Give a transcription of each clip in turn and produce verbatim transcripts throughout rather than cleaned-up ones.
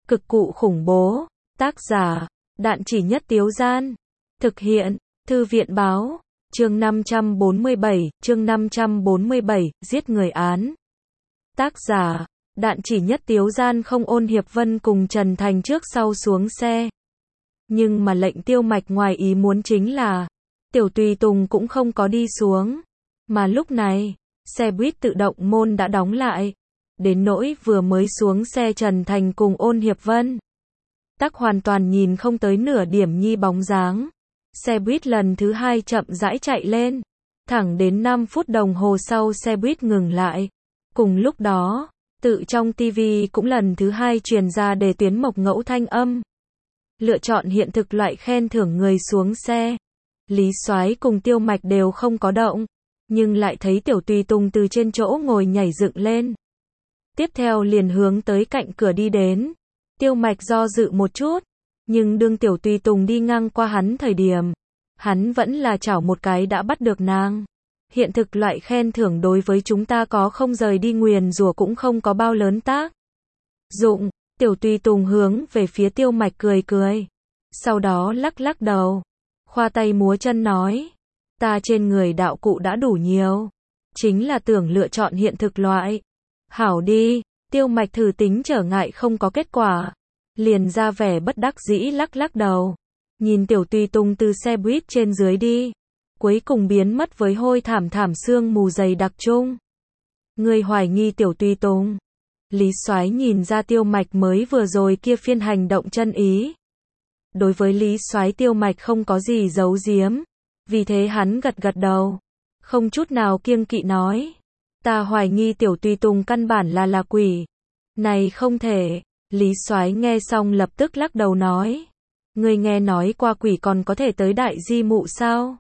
Cực cụ khủng bố. Tác giả, Đạn Chỉ Nhất Tiếu Gian. Thực hiện, Thư viện báo. Chương năm trăm bốn mươi bảy, chương năm trăm bốn mươi bảy, giết người án. Tác giả, Đạn Chỉ Nhất Tiếu Gian. Không. Ôn Hiệp Vân cùng Trần Thành trước sau xuống xe. Nhưng mà lệnh Tiêu Mạch ngoài ý muốn chính là, Tiểu Tùy Tùng cũng không có đi xuống. Mà lúc này, xe buýt tự động môn đã đóng lại. Đến nỗi vừa mới xuống xe Trần Thành cùng Ôn Hiệp Vân, tắc hoàn toàn nhìn không tới nửa điểm nhi bóng dáng. Xe buýt lần thứ hai chậm rãi chạy lên. Thẳng đến năm phút đồng hồ sau xe buýt ngừng lại. Cùng lúc đó, tự trong tivi cũng lần thứ hai truyền ra đề tuyến mộc ngẫu thanh âm. Lựa chọn hiện thực loại khen thưởng người xuống xe. Lý Soái cùng Tiêu Mạch đều không có động. Nhưng lại thấy Tiểu Tùy Tùng từ trên chỗ ngồi nhảy dựng lên. Tiếp theo liền hướng tới cạnh cửa đi đến. Tiêu Mạch do dự một chút. Nhưng đương Tiểu Tùy Tùng đi ngang qua hắn thời điểm, hắn vẫn là chảo một cái đã bắt được nàng. Hiện thực loại khen thưởng đối với chúng ta có không rời đi nguyền rủa cũng không có bao lớn tác dụng. Tiểu Tùy Tùng hướng về phía Tiêu Mạch cười cười. Sau đó lắc lắc đầu. Khoa tay múa chân nói. Ta trên người đạo cụ đã đủ nhiều. Chính là tưởng lựa chọn hiện thực loại. Hảo đi. Tiêu Mạch thử tính trở ngại không có kết quả. Liền ra vẻ bất đắc dĩ lắc lắc đầu. Nhìn Tiểu Tùy Tùng từ xe buýt trên dưới đi. Cuối cùng biến mất với hôi thảm thảm sương mù dày đặc chung. Người hoài nghi Tiểu Tùy Tùng. Lý Soái nhìn ra Tiêu Mạch mới vừa rồi kia phiên hành động chân ý. Đối với Lý Soái Tiêu Mạch không có gì giấu giếm. Vì thế hắn gật gật đầu. Không chút nào kiêng kỵ nói. Ta hoài nghi Tiểu Tùy Tùng căn bản là là quỷ. Này không thể. Lý Soái nghe xong lập tức lắc đầu nói. Ngươi nghe nói qua quỷ còn có thể tới đại di mụ sao?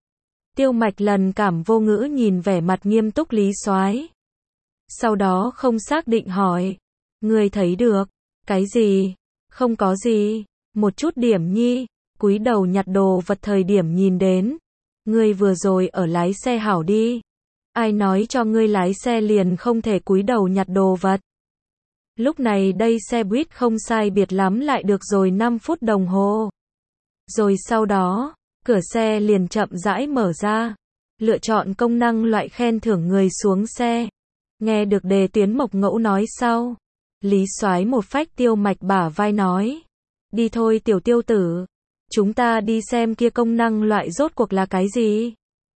Tiêu Mạch lần cảm vô ngữ nhìn vẻ mặt nghiêm túc Lý Soái. Sau đó không xác định hỏi. Ngươi thấy được. Cái gì? Không có gì. Một chút điểm nhi. Cúi đầu nhặt đồ vật thời điểm nhìn đến. Ngươi vừa rồi ở lái xe hảo đi. Ai nói cho ngươi lái xe liền không thể cúi đầu nhặt đồ vật. Lúc này đây xe buýt không sai biệt lắm lại được rồi năm phút đồng hồ. Rồi sau đó, cửa xe liền chậm rãi mở ra. Lựa chọn công năng loại khen thưởng người xuống xe. Nghe được đề tuyến mộc ngẫu nói sau. Lý Soái một phách Tiêu Mạch bả vai nói. Đi thôi tiểu tiêu tử. Chúng ta đi xem kia công năng loại rốt cuộc là cái gì.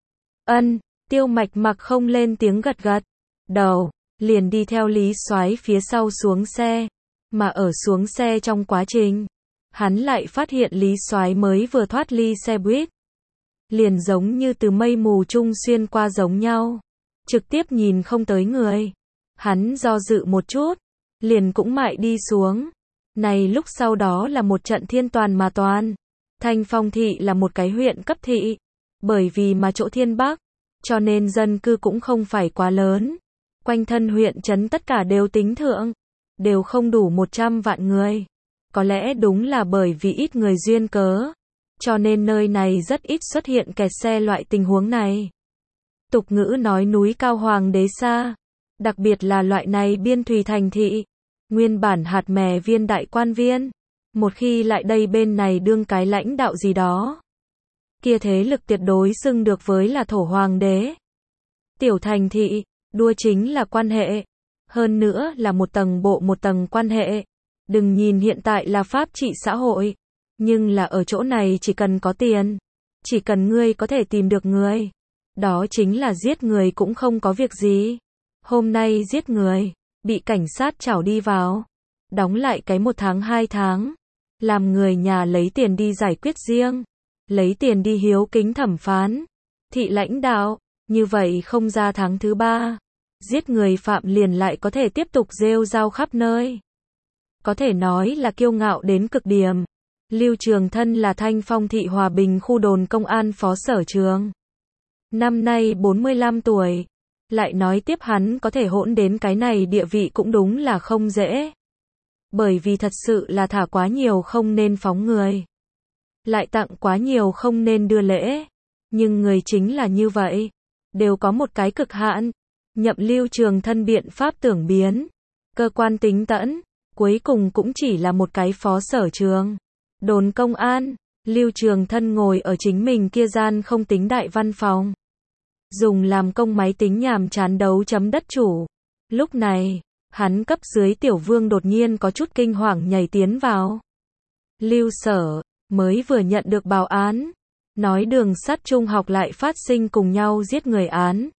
Ân, Tiêu Mạch mặc không lên tiếng gật gật. Đầu. Liền đi theo Lý Soái phía sau xuống xe. Mà ở xuống xe trong quá trình, hắn lại phát hiện Lý Soái mới vừa thoát ly xe buýt. Liền giống như từ mây mù chung xuyên qua giống nhau. Trực tiếp nhìn không tới người. Hắn do dự một chút. Liền cũng mại đi xuống. Này lúc sau đó là một trận thiên toàn mà toàn. Thanh Phong thị là một cái huyện cấp thị. Bởi vì mà chỗ thiên bắc. Cho nên dân cư cũng không phải quá lớn. Quanh thân huyện trấn tất cả đều tính thượng. Đều không đủ một trăm vạn người. Có lẽ đúng là bởi vì ít người duyên cớ. Cho nên nơi này rất ít xuất hiện kẹt xe loại tình huống này. Tục ngữ nói núi cao hoàng đế xa. Đặc biệt là loại này biên thùy thành thị. Nguyên bản hạt mè viên đại quan viên. Một khi lại đây bên này đương cái lãnh đạo gì đó. Kia thế lực tuyệt đối xưng được với là thổ hoàng đế. Tiểu thành thị. Đua chính là quan hệ. Hơn nữa là một tầng bộ một tầng quan hệ. Đừng nhìn hiện tại là pháp trị xã hội. Nhưng là ở chỗ này chỉ cần có tiền. Chỉ cần ngươi có thể tìm được người. Đó chính là giết người cũng không có việc gì. Hôm nay giết người. Bị cảnh sát chảo đi vào. Đóng lại cái một tháng hai tháng. Làm người nhà lấy tiền đi giải quyết riêng. Lấy tiền đi hiếu kính thẩm phán. Thị lãnh đạo. Như vậy không ra tháng thứ ba. Giết người phạm liền lại có thể tiếp tục rêu rao khắp nơi. Có thể nói là kiêu ngạo đến cực điểm. Lưu Trường Thân là Thanh Phong thị Hòa Bình khu đồn công an phó sở trường. Năm nay bốn mươi lăm tuổi. Lại nói tiếp hắn có thể hỗn đến cái này địa vị cũng đúng là không dễ. Bởi vì thật sự là thả quá nhiều không nên phóng người. Lại tặng quá nhiều không nên đưa lễ. Nhưng người chính là như vậy. Đều có một cái cực hạn. Nhậm Lưu Trường Thân biện pháp tưởng biến. Cơ quan tính tẫn. cuối cùng cũng chỉ là một cái phó sở trường. Đồn công an, Lưu Trường Thân ngồi ở chính mình kia gian không tính đại văn phòng. Dùng làm công máy tính nhàm chán đấu chấm đất chủ. Lúc này, hắn cấp dưới Tiểu Vương đột nhiên có chút kinh hoàng nhảy tiến vào. Lưu sở, mới vừa nhận được báo án. Nói đường sắt trung học lại phát sinh cùng nhau giết người án.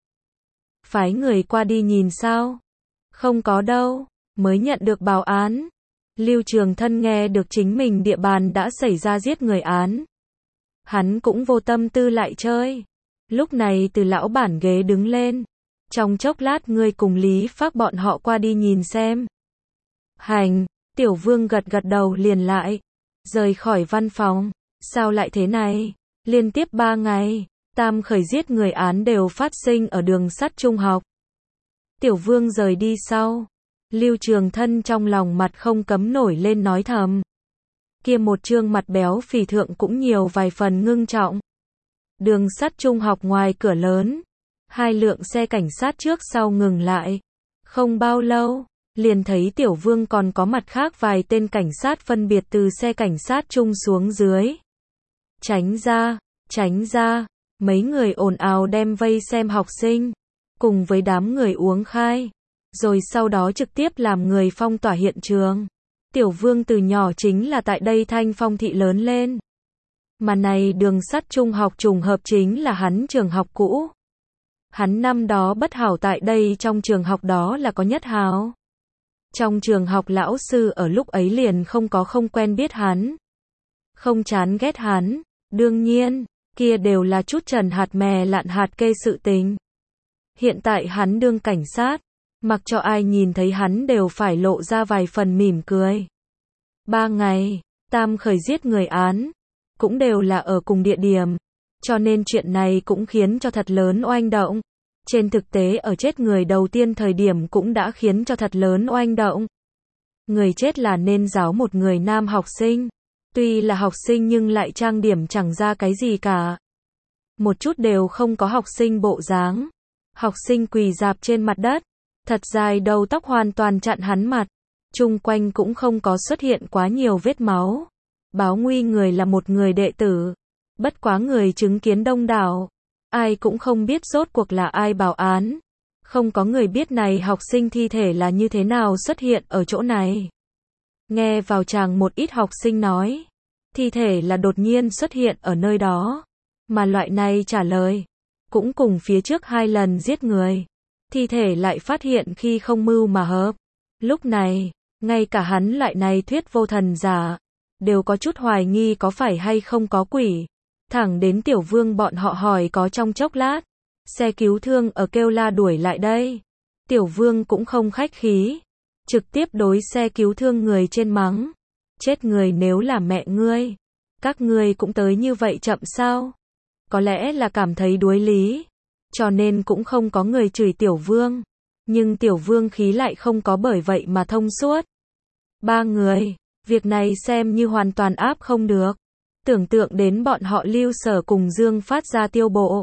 Phái người qua đi nhìn sao? Không có đâu, mới nhận được báo án. Lưu Trường Thân nghe được chính mình địa bàn đã xảy ra giết người án. Hắn cũng vô tâm tư lại chơi. Lúc này từ lão bản ghế đứng lên. Trong chốc lát ngươi cùng Lý Phác bọn họ qua đi nhìn xem. Hành, Tiểu Vương gật gật đầu liền lại. Rời khỏi văn phòng. Sao lại thế này? Liên tiếp ba ngày, tam khởi giết người án đều phát sinh ở đường sắt trung học. Tiểu Vương rời đi sau. Lưu Trường Thân trong lòng mặt không cấm nổi lên nói thầm. Kia một trương mặt béo phì thượng cũng nhiều vài phần ngưng trọng. Đường sắt trung học ngoài cửa lớn. Hai lượng xe cảnh sát trước sau ngừng lại. Không bao lâu, liền thấy Tiểu Vương còn có mặt khác vài tên cảnh sát phân biệt từ xe cảnh sát trung xuống dưới. Tránh ra, tránh ra, mấy người ồn ào đem vây xem học sinh, cùng với đám người uống khai, rồi sau đó trực tiếp làm người phong tỏa hiện trường. Tiểu Vương từ nhỏ chính là tại đây Thanh Phong thị lớn lên. Mà này đường sắt trung học trùng hợp chính là hắn trường học cũ. Hắn năm đó bất hảo tại đây trong trường học đó là có nhất hảo. Trong trường học lão sư ở lúc ấy liền không có không quen biết hắn. Không chán ghét hắn. Đương nhiên, kia đều là chút trần hạt mè lạn hạt kê sự tình. Hiện tại hắn đương cảnh sát, mặc cho ai nhìn thấy hắn đều phải lộ ra vài phần mỉm cười. Ba ngày, tam khởi giết người án, cũng đều là ở cùng địa điểm, cho nên chuyện này cũng khiến cho thật lớn oanh động. Trên thực tế ở chết người đầu tiên thời điểm cũng đã khiến cho thật lớn oanh động. Người chết là nên giáo một người nam học sinh. Tuy là học sinh nhưng lại trang điểm chẳng ra cái gì cả. Một chút đều không có học sinh bộ dáng. Học sinh quỳ rạp trên mặt đất. Thật dài đầu tóc hoàn toàn chặn hắn mặt. Chung quanh cũng không có xuất hiện quá nhiều vết máu. Báo nguy người là một người đệ tử. Bất quá người chứng kiến đông đảo. Ai cũng không biết rốt cuộc là ai báo án. Không có người biết này học sinh thi thể là như thế nào xuất hiện ở chỗ này. Nghe vào chàng một ít học sinh nói, thi thể là đột nhiên xuất hiện ở nơi đó, mà loại này trả lời, cũng cùng phía trước hai lần giết người, thi thể lại phát hiện khi không mưu mà hợp. Lúc này, ngay cả hắn loại này thuyết vô thần giả, đều có chút hoài nghi có phải hay không có quỷ. Thẳng đến Tiểu Vương bọn họ hỏi có trong chốc lát, xe cứu thương ở kêu la đuổi lại đây. Tiểu Vương cũng không khách khí. Trực tiếp đối xe cứu thương người trên mắng. Chết người nếu là mẹ ngươi. Các ngươi cũng tới như vậy chậm sao? Có lẽ là cảm thấy đuối lý. Cho nên cũng không có người chửi Tiểu Vương. Nhưng Tiểu Vương khí lại không có bởi vậy mà thông suốt. Ba người. Việc này xem như hoàn toàn áp không được. Tưởng tượng đến bọn họ Lưu Sở cùng Dương phát ra tiêu bộ.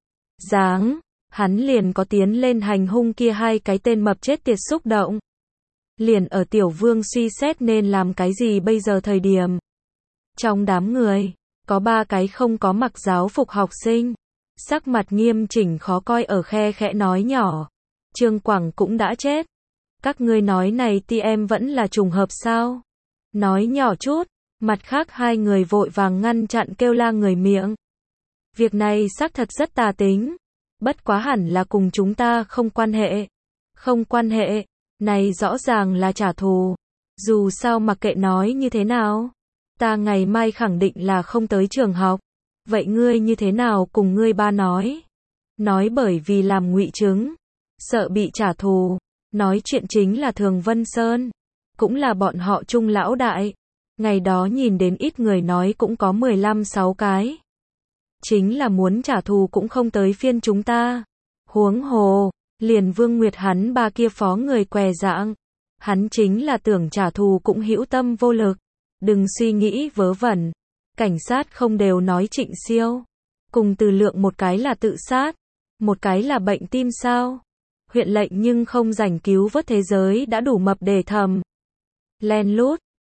Dáng. Hắn liền có tiến lên hành hung kia hai cái tên mập chết tiệt xúc động. Liền ở Tiểu Vương suy xét nên làm cái gì bây giờ thời điểm. Trong đám người, có ba cái không có mặc giáo phục học sinh. Sắc mặt nghiêm chỉnh khó coi ở khe khẽ nói nhỏ. Trương Quảng cũng đã chết. Các ngươi nói này ti em vẫn là trùng hợp sao? Nói nhỏ chút, mặt khác hai người vội vàng ngăn chặn kêu la người miệng. Việc này xác thật rất tà tính. Bất quá hẳn là cùng chúng ta không quan hệ. Không quan hệ. Này rõ ràng là trả thù. Dù sao mặc kệ nói như thế nào. Ta ngày mai khẳng định là không tới trường học. Vậy ngươi như thế nào cùng ngươi ba nói? Nói bởi vì làm ngụy chứng. Sợ bị trả thù. Nói chuyện chính là Thường Vân Sơn. Cũng là bọn họ Trung lão đại. Ngày đó nhìn đến ít người nói cũng có mười lăm sáu cái. Chính là muốn trả thù cũng không tới phiên chúng ta. Huống hồ. Liền Vương Nguyệt hắn ba kia phó người què dạng. Hắn chính là tưởng trả thù cũng hữu tâm vô lực. Đừng suy nghĩ vớ vẩn. Cảnh sát không đều nói Trịnh Siêu. Cùng Từ Lượng một cái là tự sát. Một cái là bệnh tim sao. Huyện lệnh nhưng không rảnh cứu vớt thế giới đã đủ mập để thầm. len lút,